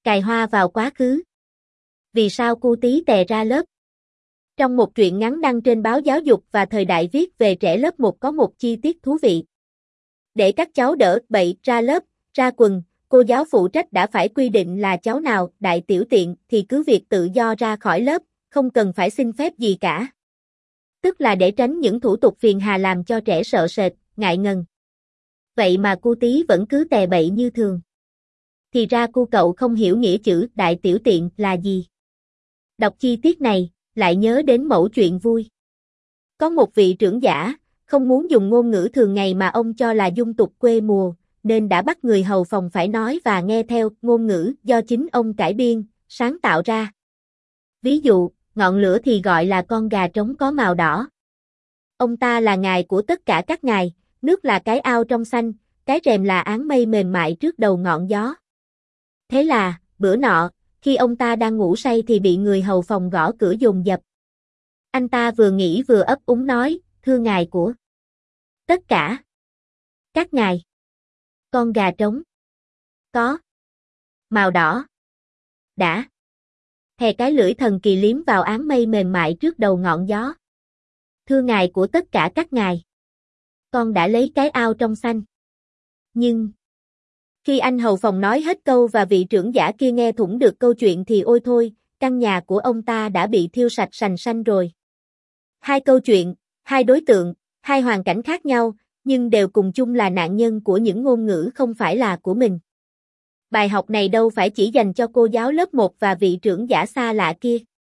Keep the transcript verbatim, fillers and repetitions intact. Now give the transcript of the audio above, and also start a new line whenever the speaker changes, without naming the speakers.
Cài hoa vào quá khứ. Vì sao cu tí tè ra lớp? Trong một truyện ngắn đăng trên báo Giáo dục và Thời đại viết về trẻ lớp một có một chi tiết thú vị. Để các cháu đỡ bậy ra lớp, ra quần, cô giáo phụ trách đã phải quy định là cháu nào đại tiểu tiện thì cứ việc tự do ra khỏi lớp, không cần phải xin phép gì cả. Tức là để tránh những thủ tục phiền hà làm cho trẻ sợ sệt, ngại ngần. Vậy mà cu tí vẫn cứ tè bậy như thường. Thì ra cu cậu không hiểu nghĩa chữ đại tiểu tiện là gì. Đọc chi tiết này, lại nhớ đến mẩu chuyện vui. Có một vị trưởng giả, không muốn dùng ngôn ngữ thường ngày mà ông cho là dung tục quê mùa, nên đã bắt người hầu phòng phải nói và nghe theo ngôn ngữ do chính ông cải biên, sáng tạo ra. Ví dụ, ngọn lửa thì gọi là con gà trống có màu đỏ. Ông ta là ngài của tất cả các ngài, nước là cái ao trong xanh, cái rèm là áng mây mềm mại trước đầu ngọn gió. Thế là, bữa nọ, khi ông ta đang ngủ say thì bị người hầu phòng gõ cửa dồn dập. Anh ta vừa nghĩ vừa ấp úng nói, thưa ngài của tất cả các ngài, con gà trống có màu đỏ đã thè cái lưỡi thần kỳ liếm vào áng mây mềm mại trước đầu ngọn gió. Thưa ngài của tất cả các ngài, con đã lấy cái ao trong xanh. Nhưng khi anh hầu phòng nói hết câu và vị trưởng giả kia nghe thủng được câu chuyện thì ôi thôi, căn nhà của ông ta đã bị thiêu sạch sành xanh rồi. Hai câu chuyện, hai đối tượng, hai hoàn cảnh khác nhau, nhưng đều cùng chung là nạn nhân của những ngôn ngữ không phải là của mình. Bài học này đâu phải chỉ dành cho cô giáo lớp một và vị trưởng giả xa lạ kia.